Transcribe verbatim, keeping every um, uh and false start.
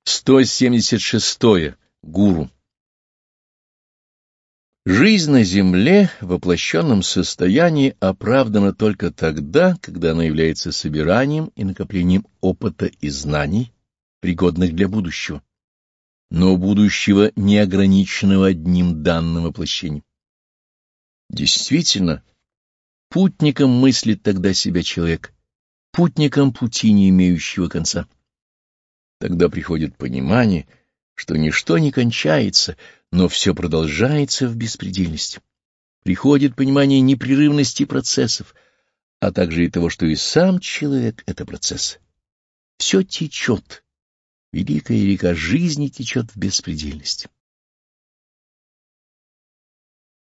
сто семьдесят шестое. Гуру. Жизнь на земле в воплощенном состоянии оправдана только тогда, когда она является собиранием и накоплением опыта и знаний, пригодных для будущего, но будущего не ограниченного одним данным воплощением. Действительно, путником мыслит тогда себя человек, путником пути, не имеющего конца. Тогда приходит понимание, что ничто не кончается, но все продолжается в беспредельности. Приходит понимание непрерывности процессов, а также и того, что и сам человек — это процесс. Все течет, великая река жизни течет в беспредельности.